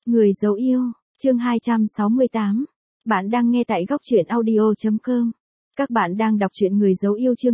Người dấu yêu, chương 268. Bạn đang nghe tại góc truyện audio.com. Các bạn đang đọc truyện Người dấu yêu chương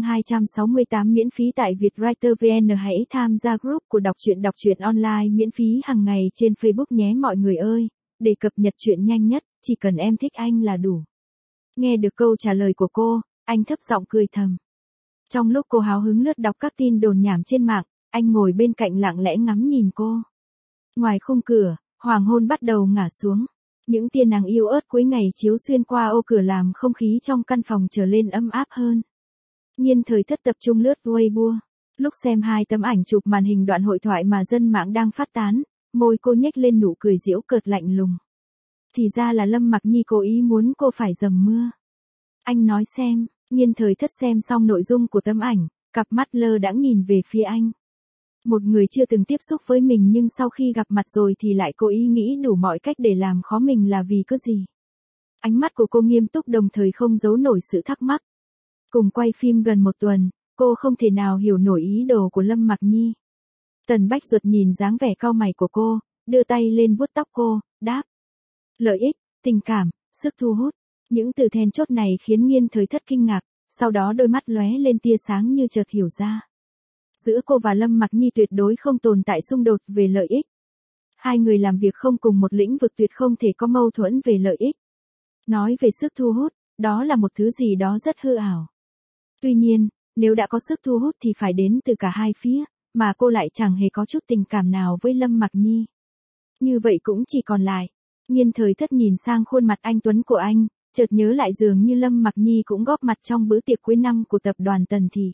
268 miễn phí tại Vietwriter VN. Hãy tham gia group của đọc truyện online miễn phí hàng ngày trên Facebook nhé mọi người ơi. Để cập nhật truyện nhanh nhất, chỉ cần em thích anh là đủ. Nghe được câu trả lời của cô, anh thấp giọng cười thầm. Trong lúc cô háo hứng lướt đọc các tin đồn nhảm trên mạng, anh ngồi bên cạnh lặng lẽ ngắm nhìn cô. Ngoài khung cửa, hoàng hôn bắt đầu ngả xuống. Những tia nắng yêu ớt cuối ngày chiếu xuyên qua ô cửa làm không khí trong căn phòng trở lên ấm áp hơn. Nhiên Thời Thất tập trung lướt Weibo. Lúc xem hai tấm ảnh chụp màn hình đoạn hội thoại mà dân mạng đang phát tán, môi cô nhếch lên nụ cười giễu cợt lạnh lùng. Thì ra là Lâm Mặc Nhi cố ý muốn cô phải dầm mưa. Anh nói xem, Nhiên Thời Thất xem xong nội dung của tấm ảnh, cặp mắt lơ đãng nhìn về phía anh. Một người chưa từng tiếp xúc với mình nhưng sau khi gặp mặt rồi thì lại cố ý nghĩ đủ mọi cách để làm khó mình là vì cái gì. Ánh mắt của cô nghiêm túc đồng thời không giấu nổi sự thắc mắc. Cùng quay phim gần một tuần, cô không thể nào hiểu nổi ý đồ của Lâm Mặc Nhi. Tần Bách Duật nhìn dáng vẻ cau mày của cô, đưa tay lên vuốt tóc cô, đáp. Lợi ích, tình cảm, sức thu hút. Những từ then chốt này khiến Nhiên Thời Thất kinh ngạc, sau đó đôi mắt lóe lên tia sáng như chợt hiểu ra. Giữa cô và Lâm Mặc Nhi tuyệt đối không tồn tại xung đột về lợi ích. Hai người làm việc không cùng một lĩnh vực tuyệt không thể có mâu thuẫn về lợi ích. Nói về sức thu hút, đó là một thứ gì đó rất hư ảo. Tuy nhiên, nếu đã có sức thu hút thì phải đến từ cả hai phía, mà cô lại chẳng hề có chút tình cảm nào với Lâm Mặc Nhi. Như vậy cũng chỉ còn lại. Nhiên Thời Thất nhìn sang khuôn mặt anh tuấn của anh, chợt nhớ lại dường như Lâm Mặc Nhi cũng góp mặt trong bữa tiệc cuối năm của tập đoàn Tần Thị.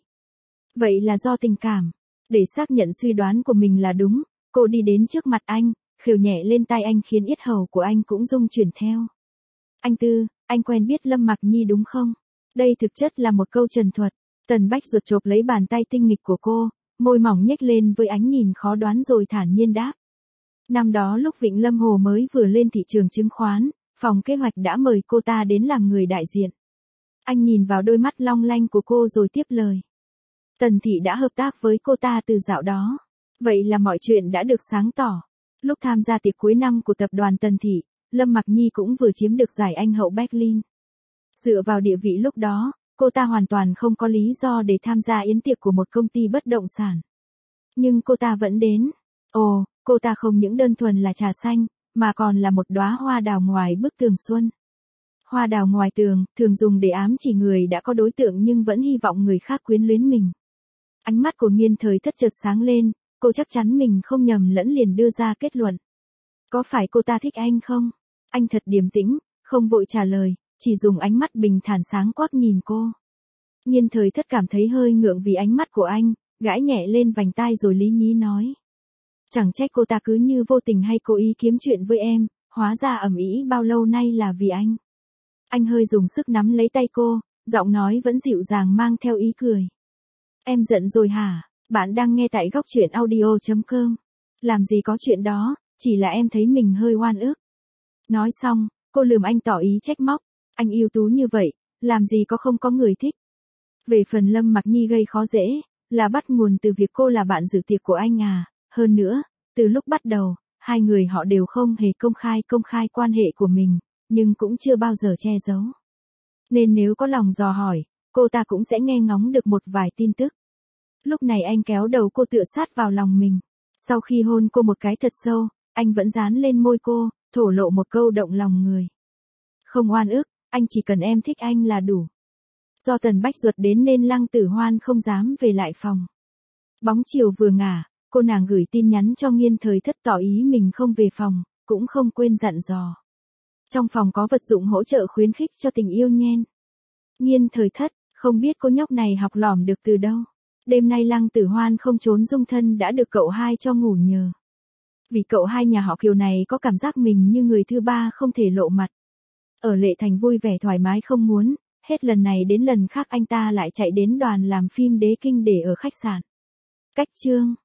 Vậy là do tình cảm. Để xác nhận suy đoán của mình là đúng, cô đi đến trước mặt anh, khều nhẹ lên tai anh khiến yết hầu của anh cũng rung chuyển theo. Anh Tư, anh quen biết Lâm Mặc Nhi đúng không? Đây thực chất là một câu trần thuật. Tần Bách Duật chộp lấy bàn tay tinh nghịch của cô, môi mỏng nhếch lên với ánh nhìn khó đoán rồi thản nhiên đáp. Năm đó lúc Vịnh Lâm Hồ mới vừa lên thị trường chứng khoán, phòng kế hoạch đã mời cô ta đến làm người đại diện. Anh nhìn vào đôi mắt long lanh của cô rồi tiếp lời. Tần Thị đã hợp tác với cô ta từ dạo đó. Vậy là mọi chuyện đã được sáng tỏ. Lúc tham gia tiệc cuối năm của tập đoàn Tần Thị, Lâm Mặc Nhi cũng vừa chiếm được giải Anh hậu Berlin. Dựa vào địa vị lúc đó, cô ta hoàn toàn không có lý do để tham gia yến tiệc của một công ty bất động sản. Nhưng cô ta vẫn đến. Ồ, cô ta không những đơn thuần là trà xanh, mà còn là một đóa hoa đào ngoài bức tường xuân. Hoa đào ngoài tường, thường dùng để ám chỉ người đã có đối tượng nhưng vẫn hy vọng người khác quyến luyến mình. Ánh mắt của Nhiên Thời Thất chợt sáng lên, cô chắc chắn mình không nhầm lẫn liền đưa ra kết luận. Có phải cô ta thích anh không? Anh thật điềm tĩnh, không vội trả lời, chỉ dùng ánh mắt bình thản sáng quắc nhìn cô. Nhiên Thời Thất cảm thấy hơi ngượng vì ánh mắt của anh, gãi nhẹ lên vành tai rồi lý nhí nói. Chẳng trách cô ta cứ như vô tình hay cố ý kiếm chuyện với em, hóa ra ầm ĩ bao lâu nay là vì anh. Anh hơi dùng sức nắm lấy tay cô, giọng nói vẫn dịu dàng mang theo ý cười. Em giận rồi hả? Bạn đang nghe tại góc truyện audio.com. Làm gì có chuyện đó, chỉ là em thấy mình hơi oan ức. Nói xong, cô lườm anh tỏ ý trách móc. Anh ưu tú như vậy, làm gì không có người thích. Về phần Lâm Mặc Nhi gây khó dễ, là bắt nguồn từ việc cô là bạn dự tiệc của anh à. Hơn nữa, từ lúc bắt đầu, hai người họ đều không hề công khai quan hệ của mình, nhưng cũng chưa bao giờ che giấu. Nên nếu có lòng dò hỏi, cô ta cũng sẽ nghe ngóng được một vài tin tức. Lúc này anh kéo đầu cô tựa sát vào lòng mình. Sau khi hôn cô một cái thật sâu, anh vẫn dán lên môi cô, thổ lộ một câu động lòng người. Không oan ức, anh chỉ cần em thích anh là đủ. Do Tần Bách Duật đến nên Lăng Tử Hoan không dám về lại phòng. Bóng chiều vừa ngả, cô nàng gửi tin nhắn cho Nhiên Thời Thất tỏ ý mình không về phòng, cũng không quên dặn dò. Trong phòng có vật dụng hỗ trợ khuyến khích cho tình yêu nhen. Nhiên Thời Thất, không biết cô nhóc này học lỏm được từ đâu. Đêm nay Lăng Tử Hoan không trốn dung thân đã được cậu hai cho ngủ nhờ. Vì cậu hai nhà họ Kiều này có cảm giác mình như người thứ ba không thể lộ mặt. Ở Lệ Thành vui vẻ thoải mái không muốn, hết lần này đến lần khác anh ta lại chạy đến đoàn làm phim Đế Kinh để ở khách sạn. Cách chương